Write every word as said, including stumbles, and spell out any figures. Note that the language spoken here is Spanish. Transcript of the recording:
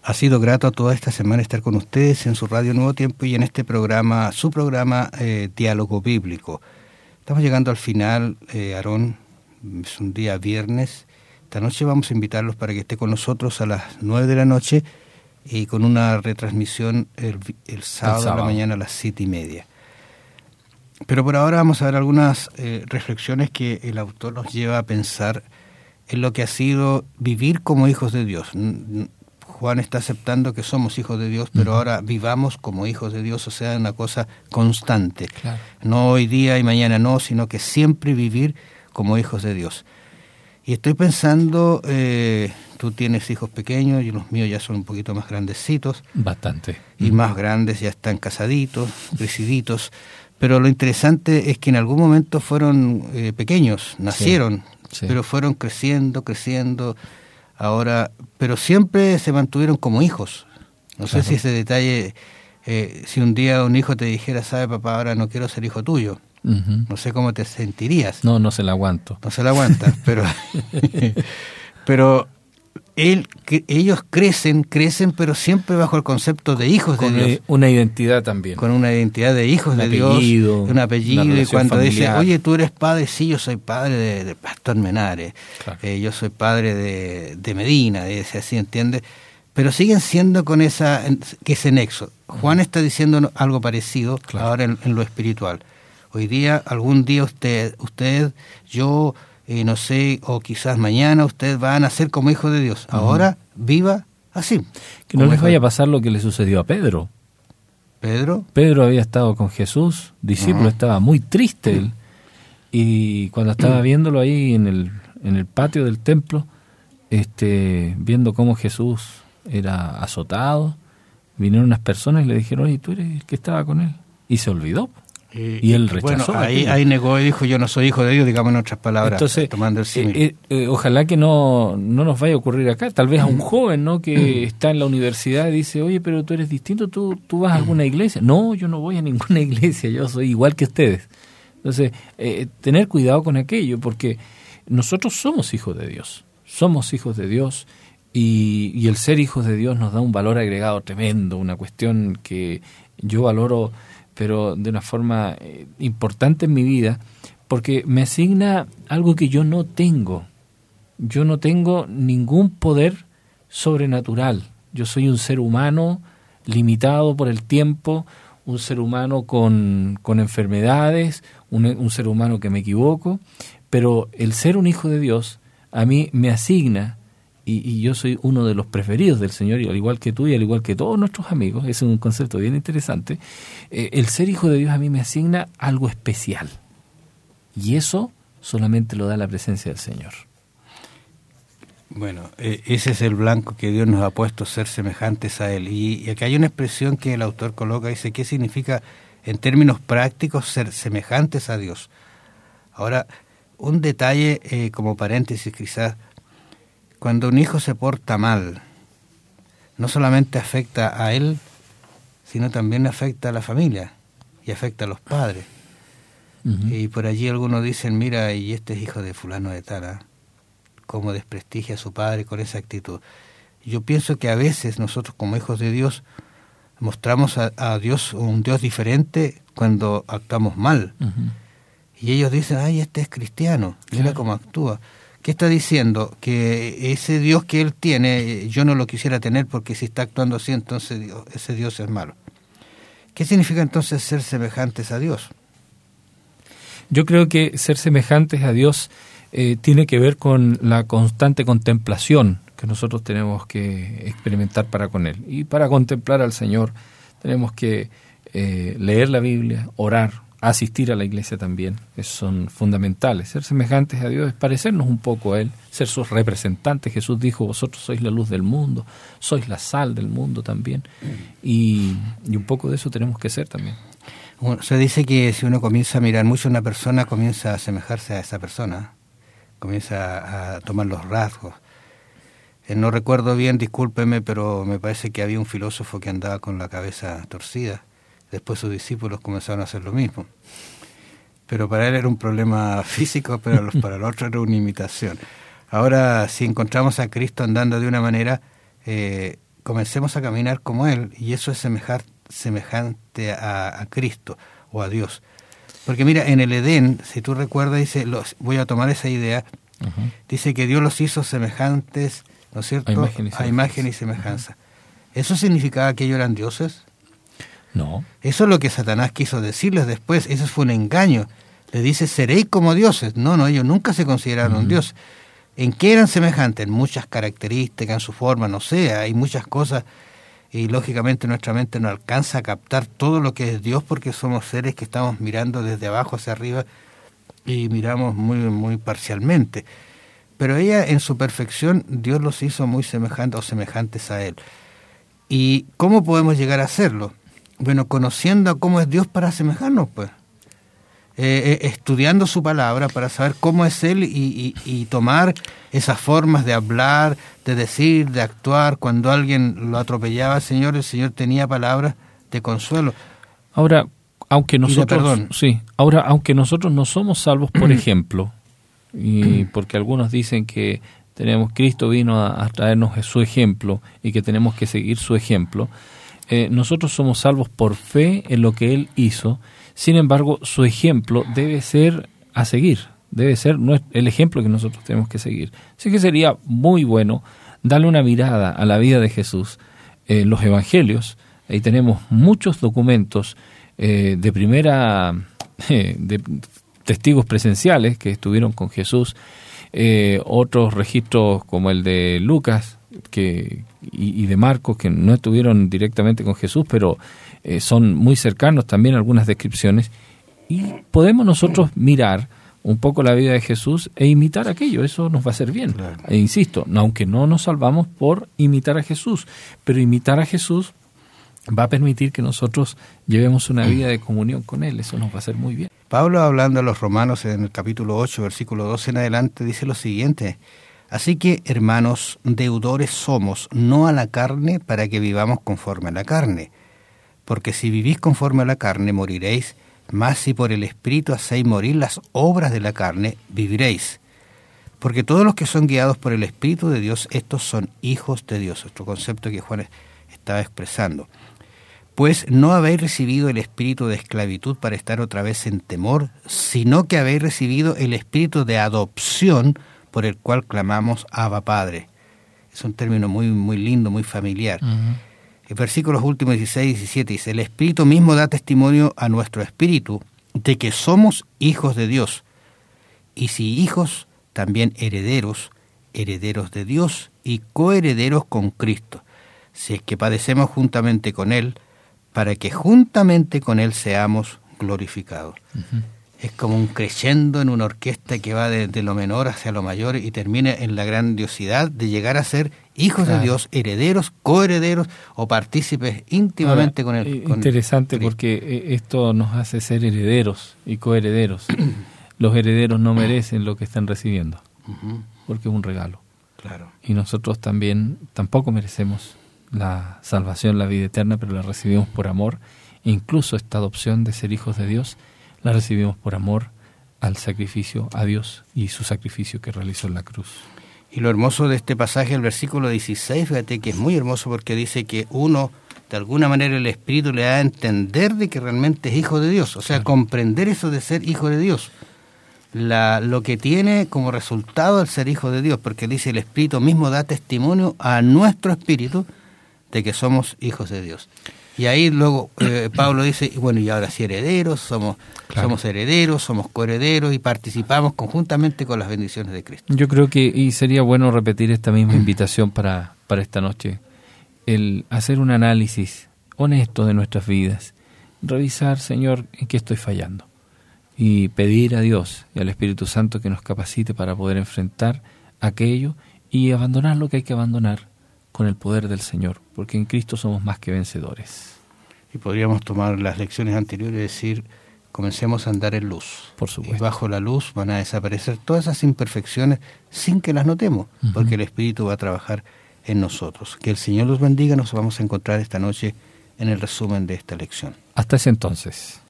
Ha sido grato toda esta semana estar con ustedes en su radio Nuevo Tiempo y en este programa, su programa eh, Diálogo Bíblico. Estamos llegando al final, eh, Aarón, es un día viernes. Esta noche vamos a invitarlos para que esté con nosotros a las nueve de la noche y con una retransmisión el, el, sábado, el sábado a la mañana a las siete y media. Pero por ahora vamos a ver algunas eh, reflexiones que el autor nos lleva a pensar en lo que ha sido vivir como hijos de Dios. Juan está aceptando que somos hijos de Dios, pero uh-huh. ahora vivamos como hijos de Dios, o sea, una cosa constante. Claro. No hoy día y mañana no, sino que siempre vivir como hijos de Dios. Y estoy pensando, eh, tú tienes hijos pequeños y los míos ya son un poquito más grandecitos. Bastante. Y uh-huh. más grandes, ya están casaditos, creciditos. Pero lo interesante es que en algún momento fueron eh, pequeños, nacieron, sí, sí. pero fueron creciendo, creciendo. Ahora, pero siempre se mantuvieron como hijos. No claro. sé si ese detalle, eh, si un día un hijo te dijera, sabe papá, ahora no quiero ser hijo tuyo, uh-huh. no sé cómo te sentirías. No, no se la aguanto. No se la aguantas, pero, pero él, que ellos crecen, crecen, pero siempre bajo el concepto de hijos con de Dios. Una identidad también. Con una identidad de hijos un de apellido, Dios, un apellido, y cuando familiar. dice, oye, tú eres padre, sí, yo soy padre de, de Pastor Menares, claro. eh, yo soy padre de, de Medina, de ese, así, ¿entiendes? Pero siguen siendo con esa, que ese nexo. Juan uh-huh. está diciendo algo parecido claro. ahora en, en lo espiritual. Hoy día, algún día usted, usted, yo... Eh, no sé, o quizás mañana usted va a nacer como hijo de Dios. Ahora uh-huh. viva así. Que no les vaya a pasar lo que le sucedió a Pedro. ¿Pedro? Pedro había estado con Jesús, discípulo, uh-huh. estaba muy triste él. Y cuando estaba viéndolo ahí en el, en el patio del templo, este, viendo cómo Jesús era azotado, vinieron unas personas y le dijeron, oye, tú eres el que estaba con él. Y se olvidó. Y, y él rechazó. Bueno, ahí, ahí negó y dijo, yo no soy hijo de Dios, digamos en otras palabras. Entonces, tomando el símil. Eh, eh, ojalá que no, no nos vaya a ocurrir acá. Tal vez a un joven, ¿no?, que está en la universidad y dice, oye, pero tú eres distinto, ¿tú, tú vas a alguna iglesia? No, yo no voy a ninguna iglesia, yo soy igual que ustedes. Entonces, eh, tener cuidado con aquello, porque nosotros somos hijos de Dios. Somos hijos de Dios y, y el ser hijos de Dios nos da un valor agregado tremendo, una cuestión que yo valoro, pero de una forma eh, importante en mi vida, porque me asigna algo que yo no tengo. Yo no tengo ningún poder sobrenatural. Yo soy un ser humano limitado por el tiempo, un ser humano con, con enfermedades, un, un ser humano que me equivoco, pero el ser un hijo de Dios a mí me asigna, y, y yo soy uno de los preferidos del Señor, y al igual que tú y al igual que todos nuestros amigos, es un concepto bien interesante, eh, el ser hijo de Dios a mí me asigna algo especial, y eso solamente lo da la presencia del Señor. Bueno, eh, ese es el blanco que Dios nos ha puesto, ser semejantes a Él, y, y acá hay una expresión que el autor coloca, dice, ¿qué significa en términos prácticos ser semejantes a Dios? Ahora, un detalle eh, como paréntesis quizás, cuando un hijo se porta mal, no solamente afecta a él, sino también afecta a la familia y afecta a los padres. Uh-huh. Y por allí algunos dicen, mira, y este es hijo de fulano de tal, ¿eh? Cómo desprestigia a su padre con esa actitud. Yo pienso que a veces nosotros como hijos de Dios mostramos a, a Dios un Dios diferente cuando actuamos mal. Uh-huh. Y ellos dicen, ay, este es cristiano, mira claro. cómo actúa. ¿Qué está diciendo? Que ese Dios que él tiene, yo no lo quisiera tener porque si está actuando así, entonces Dios, ese Dios es malo. ¿Qué significa entonces ser semejantes a Dios? Yo creo que ser semejantes a Dios eh, tiene que ver con la constante contemplación que nosotros tenemos que experimentar para con Él. Y para contemplar al Señor tenemos que eh, leer la Biblia, orar, asistir a la iglesia también, que son fundamentales. Ser semejantes a Dios es parecernos un poco a Él, ser sus representantes. Jesús dijo, vosotros sois la luz del mundo, sois la sal del mundo también, y, y un poco de eso tenemos que ser también. Bueno, se dice que si uno comienza a mirar mucho a una persona, comienza a asemejarse a esa persona, comienza a tomar los rasgos. Eh, no recuerdo bien, discúlpeme, pero me parece que había un filósofo que andaba con la cabeza torcida. Después sus discípulos comenzaron a hacer lo mismo. Pero para él era un problema físico, pero los, para el otro era una imitación. Ahora, si encontramos a Cristo andando de una manera, eh, comencemos a caminar como Él, y eso es semejar, semejante a, a Cristo o a Dios. Porque mira, en el Edén, si tú recuerdas, dice, los, voy a tomar esa idea, uh-huh. dice que Dios los hizo semejantes, ¿no es cierto?, a imagen y, a imagen y semejanza. Uh-huh. ¿Eso significaba que ellos eran dioses? No. Eso es lo que Satanás quiso decirles después, eso fue un engaño. Le dice, seréis como dioses. No, no, ellos nunca se consideraron uh-huh. dioses. ¿En qué eran semejantes? En muchas características, en su forma, no sé, hay muchas cosas, y lógicamente nuestra mente no alcanza a captar todo lo que es Dios, porque somos seres que estamos mirando desde abajo hacia arriba y miramos muy, muy parcialmente. Pero ella, en su perfección, Dios los hizo muy semejantes o semejantes a Él. ¿Y cómo podemos llegar a hacerlo? Bueno, conociendo cómo es Dios para asemejarnos, pues. Eh, eh, estudiando su palabra para saber cómo es Él y, y, y tomar esas formas de hablar, de decir, de actuar. Cuando alguien lo atropellaba al Señor, el Señor tenía palabras de consuelo. Ahora, aunque nosotros, sí, ahora, aunque nosotros no somos salvos, por ejemplo, y porque algunos dicen que tenemos, Cristo vino a, a traernos su ejemplo y que tenemos que seguir su ejemplo, eh, nosotros somos salvos por fe en lo que Él hizo. Sin embargo, su ejemplo debe ser a seguir, debe ser el ejemplo que nosotros tenemos que seguir. Así que sería muy bueno darle una mirada a la vida de Jesús en eh, los evangelios. Ahí tenemos muchos documentos eh, de primera, eh, de testigos presenciales que estuvieron con Jesús, eh, otros registros como el de Lucas que y, y de Marcos que no estuvieron directamente con Jesús, pero eh, son muy cercanos también algunas descripciones, y podemos nosotros mirar un poco la vida de Jesús e imitar aquello, eso nos va a hacer bien. Claro. E insisto, aunque no nos salvamos por imitar a Jesús, pero imitar a Jesús va a permitir que nosotros llevemos una vida de comunión con Él, eso nos va a hacer muy bien. Pablo, hablando a los romanos en el capítulo ocho, versículo doce en adelante, dice lo siguiente: así que, hermanos, deudores somos, no a la carne, para que vivamos conforme a la carne. Porque si vivís conforme a la carne, moriréis, mas si por el Espíritu hacéis morir las obras de la carne, viviréis. Porque todos los que son guiados por el Espíritu de Dios, estos son hijos de Dios. Otro concepto que Juan estaba expresando. Pues no habéis recibido el espíritu de esclavitud para estar otra vez en temor, sino que habéis recibido el espíritu de adopción, por el cual clamamos Abba Padre. Es un término muy, muy lindo, muy familiar. Uh-huh. El versículos últimos dieciséis y diecisiete dice: el Espíritu mismo da testimonio a nuestro espíritu de que somos hijos de Dios. Y si hijos, también herederos, herederos de Dios y coherederos con Cristo, si es que padecemos juntamente con Él, para que juntamente con Él seamos glorificados. Uh-huh. Es como un crescendo en una orquesta que va de, de lo menor hacia lo mayor y termina en la grandiosidad de llegar a ser hijos claro. de Dios, herederos, coherederos o partícipes íntimamente Ahora, con Él. Con interesante el, porque esto nos hace ser herederos y coherederos. Los herederos no merecen lo que están recibiendo, uh-huh. porque es un regalo. Claro. Y nosotros también tampoco merecemos la salvación, la vida eterna, pero la recibimos por amor. E incluso esta adopción de ser hijos de Dios la recibimos por amor al sacrificio, a Dios y su sacrificio que realizó en la cruz. Y lo hermoso de este pasaje, el versículo dieciséis, fíjate que es muy hermoso porque dice que uno, de alguna manera el Espíritu le da a entender de que realmente es hijo de Dios, o sea, claro. comprender eso de ser hijo de Dios. La, lo que tiene como resultado el ser hijo de Dios, porque dice el Espíritu mismo da testimonio a nuestro espíritu de que somos hijos de Dios. Y ahí luego eh, Pablo dice, bueno, y ahora sí herederos, somos, claro. somos herederos, somos coherederos y participamos conjuntamente con las bendiciones de Cristo. Yo creo que y sería bueno repetir esta misma invitación para, para esta noche, el hacer un análisis honesto de nuestras vidas, revisar, Señor, en qué estoy fallando, y pedir a Dios y al Espíritu Santo que nos capacite para poder enfrentar aquello y abandonar lo que hay que abandonar con el poder del Señor, porque en Cristo somos más que vencedores. Y podríamos tomar las lecciones anteriores y decir, comencemos a andar en luz. Por supuesto. Y bajo la luz van a desaparecer todas esas imperfecciones sin que las notemos, uh-huh. porque el Espíritu va a trabajar en nosotros. Que el Señor los bendiga, nos vamos a encontrar esta noche en el resumen de esta lección. Hasta ese entonces.